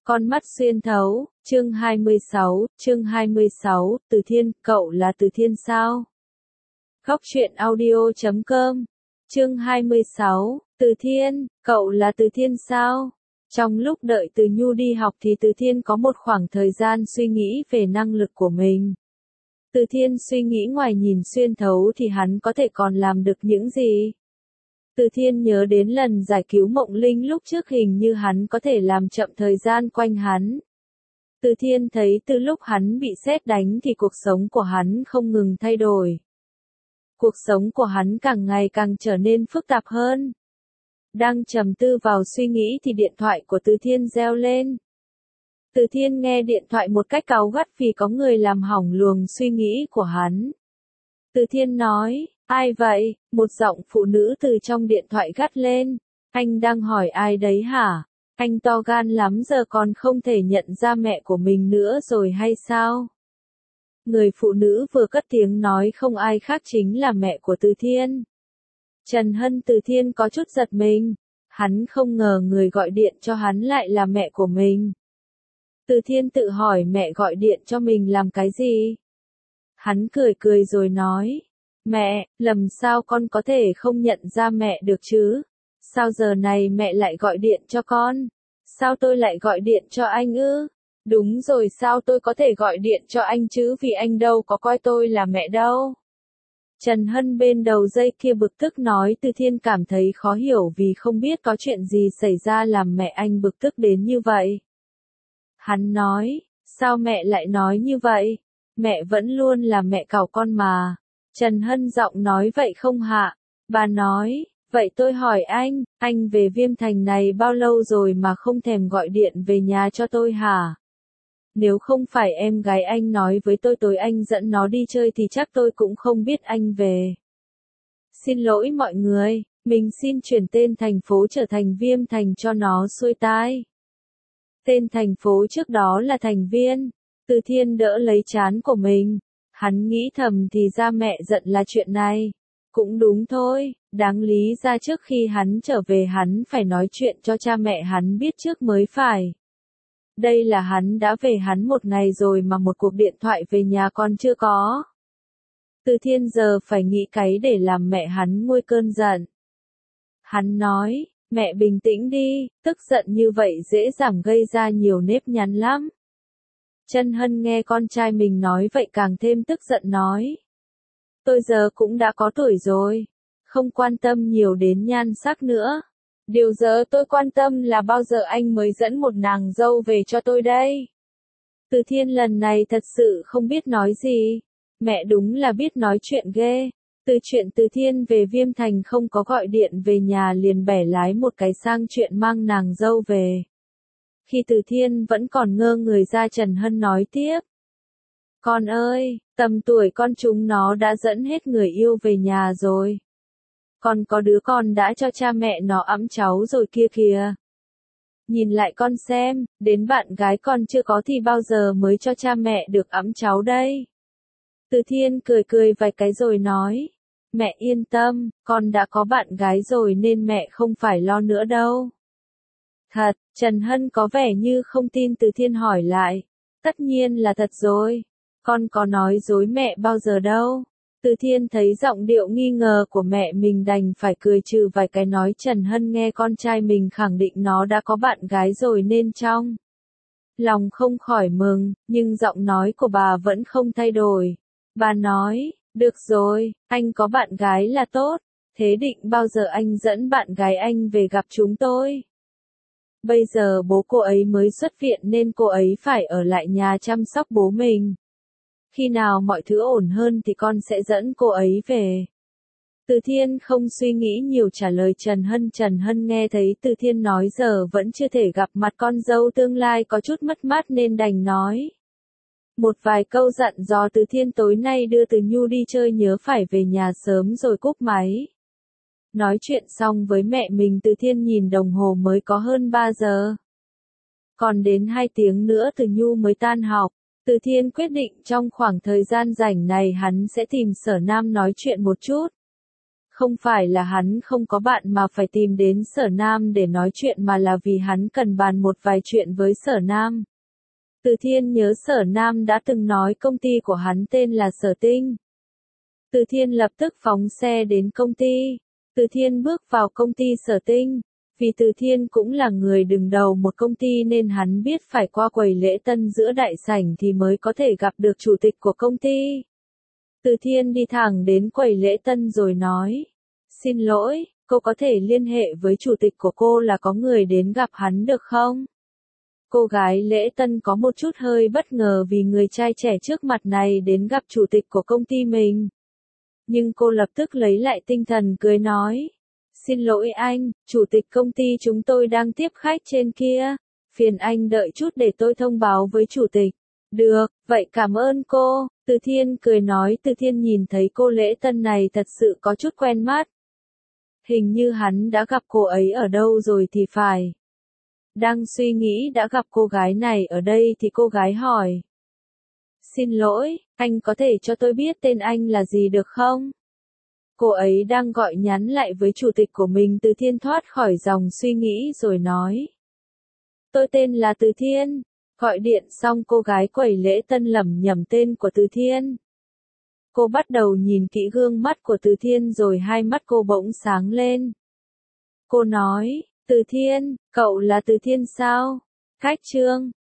Con mắt xuyên thấu, chương 26, Từ Thiên, cậu là Từ Thiên sao? Góc truyện audio.com, chương 26, Từ Thiên, cậu là Từ Thiên sao? Trong lúc đợi Từ Nhu đi học thì Từ Thiên có một khoảng thời gian suy nghĩ về năng lực của mình. Từ Thiên suy nghĩ ngoài nhìn xuyên thấu thì hắn có thể còn làm được những gì? Từ Thiên nhớ đến lần giải cứu Mộng Linh lúc trước hình như hắn có thể làm chậm thời gian quanh hắn. Từ Thiên thấy từ lúc hắn bị sét đánh thì cuộc sống của hắn không ngừng thay đổi. Cuộc sống của hắn càng ngày càng trở nên phức tạp hơn. Đang trầm tư vào suy nghĩ thì điện thoại của Từ Thiên reo lên. Từ Thiên nghe điện thoại một cách cáu gắt vì có người làm hỏng luồng suy nghĩ của hắn. Từ Thiên nói, ai vậy? Một giọng phụ nữ từ trong điện thoại gắt lên. Anh đang hỏi ai đấy hả? Anh to gan lắm giờ còn không thể nhận ra mẹ của mình nữa rồi hay sao? Người phụ nữ vừa cất tiếng nói không ai khác chính là mẹ của Từ Thiên. Trần Hân. Từ Thiên có chút giật mình. Hắn không ngờ người gọi điện cho hắn lại là mẹ của mình. Từ Thiên tự hỏi mẹ gọi điện cho mình làm cái gì? Hắn cười cười rồi nói. Mẹ, làm sao con có thể không nhận ra mẹ được chứ? Sao giờ này mẹ lại gọi điện cho con? Sao tôi lại gọi điện cho anh ư? Đúng rồi, sao tôi có thể gọi điện cho anh chứ, vì anh đâu có coi tôi là mẹ đâu. Trần Hân bên đầu dây kia bực tức nói. Từ Thiên cảm thấy khó hiểu vì không biết có chuyện gì xảy ra làm mẹ anh bực tức đến như vậy. Hắn nói, sao mẹ lại nói như vậy? Mẹ vẫn luôn là mẹ cào con mà. Trần Hân giọng nói vậy không hạ? Bà nói, vậy tôi hỏi anh về Viêm Thành này bao lâu rồi mà không thèm gọi điện về nhà cho tôi hả? Nếu không phải em gái anh nói với tôi tối anh dẫn nó đi chơi thì chắc tôi cũng không biết anh về. Xin lỗi mọi người, mình xin chuyển tên thành phố trở thành Viêm Thành cho nó xuôi tai. Tên thành phố trước đó là Thành Viên. Từ Thiên đỡ lấy trán của mình. Hắn nghĩ thầm thì ra mẹ giận là chuyện này. Cũng đúng thôi, đáng lý ra trước khi hắn trở về hắn phải nói chuyện cho cha mẹ hắn biết trước mới phải. Đây là hắn đã về hắn một ngày rồi mà một cuộc điện thoại về nhà còn chưa có. Từ Thiên giờ phải nghĩ cái để làm mẹ hắn nguôi cơn giận. Hắn nói, mẹ bình tĩnh đi, tức giận như vậy dễ dàng gây ra nhiều nếp nhăn lắm. Trần Hân nghe con trai mình nói vậy càng thêm tức giận nói. Tôi giờ cũng đã có tuổi rồi, không quan tâm nhiều đến nhan sắc nữa. Điều giờ tôi quan tâm là bao giờ anh mới dẫn một nàng dâu về cho tôi đây. Từ Thiên lần này thật sự không biết nói gì. Mẹ đúng là biết nói chuyện ghê. Từ chuyện Từ Thiên về Viêm Thành không có gọi điện về nhà liền bẻ lái một cái sang chuyện mang nàng dâu về. Khi Từ Thiên vẫn còn ngơ người ra, Trần Hân nói tiếp. Con ơi, tầm tuổi con chúng nó đã dẫn hết người yêu về nhà rồi. Còn có đứa con đã cho cha mẹ nó ẵm cháu rồi kia kìa. Nhìn lại con xem, đến bạn gái con chưa có thì bao giờ mới cho cha mẹ được ẵm cháu đây. Từ Thiên cười cười vài cái rồi nói. Mẹ yên tâm, con đã có bạn gái rồi nên mẹ không phải lo nữa đâu. Thật, Trần Hân có vẻ như không tin. Từ Thiên hỏi lại. Tất nhiên là thật rồi. Con có nói dối mẹ bao giờ đâu. Từ Thiên thấy giọng điệu nghi ngờ của mẹ mình đành phải cười trừ vài cái nói. Trần Hân nghe con trai mình khẳng định nó đã có bạn gái rồi nên trong lòng không khỏi mừng, nhưng giọng nói của bà vẫn không thay đổi. Bà nói, được rồi, anh có bạn gái là tốt, thế định bao giờ anh dẫn bạn gái anh về gặp chúng tôi? Bây giờ bố cô ấy mới xuất viện nên cô ấy phải ở lại nhà chăm sóc bố mình. Khi nào mọi thứ ổn hơn thì con sẽ dẫn cô ấy về. Từ Thiên không suy nghĩ nhiều trả lời Trần Hân. Trần Hân nghe thấy Từ Thiên nói giờ vẫn chưa thể gặp mặt con dâu tương lai có chút mất mát nên đành nói. Một vài câu dặn dò Từ Thiên tối nay đưa Từ Nhu đi chơi nhớ phải về nhà sớm rồi cúp máy. Nói chuyện xong với mẹ mình Từ Thiên nhìn đồng hồ mới có hơn 3 giờ. Còn đến 2 tiếng nữa Từ Nhu mới tan học. Từ Thiên quyết định trong khoảng thời gian rảnh này hắn sẽ tìm Sở Nam nói chuyện một chút. Không phải là hắn không có bạn mà phải tìm đến Sở Nam để nói chuyện mà là vì hắn cần bàn một vài chuyện với Sở Nam. Từ Thiên nhớ Sở Nam đã từng nói công ty của hắn tên là Sở Tinh. Từ Thiên lập tức phóng xe đến công ty. Từ Thiên bước vào công ty Sở Tinh. Vì Từ Thiên cũng là người đứng đầu một công ty nên hắn biết phải qua quầy lễ tân giữa đại sảnh thì mới có thể gặp được chủ tịch của công ty. Từ Thiên đi thẳng đến quầy lễ tân rồi nói. Xin lỗi, cô có thể liên hệ với chủ tịch của cô là có người đến gặp hắn được không? Cô gái lễ tân có một chút hơi bất ngờ vì người trai trẻ trước mặt này đến gặp chủ tịch của công ty mình. Nhưng cô lập tức lấy lại tinh thần cười nói. Xin lỗi anh, chủ tịch công ty chúng tôi đang tiếp khách trên kia. Phiền anh đợi chút để tôi thông báo với chủ tịch. Được, vậy cảm ơn cô. Từ Thiên cười nói. Từ Thiên nhìn thấy cô lễ tân này thật sự có chút quen mắt. Hình như hắn đã gặp cô ấy ở đâu rồi thì phải. Đang suy nghĩ đã gặp cô gái này ở đây thì cô gái hỏi. Xin lỗi, anh có thể cho tôi biết tên anh là gì được không? Cô ấy đang gọi nhắn lại với chủ tịch của mình. Từ Thiên thoát khỏi dòng suy nghĩ rồi nói. Tôi tên là Từ Thiên. Gọi điện xong cô gái quầy lễ tân lẩm nhẩm tên của Từ Thiên. Cô bắt đầu nhìn kỹ gương mắt của Từ Thiên rồi hai mắt cô bỗng sáng lên. Cô nói, Từ Thiên, cậu là Từ Thiên sao? Khách trương.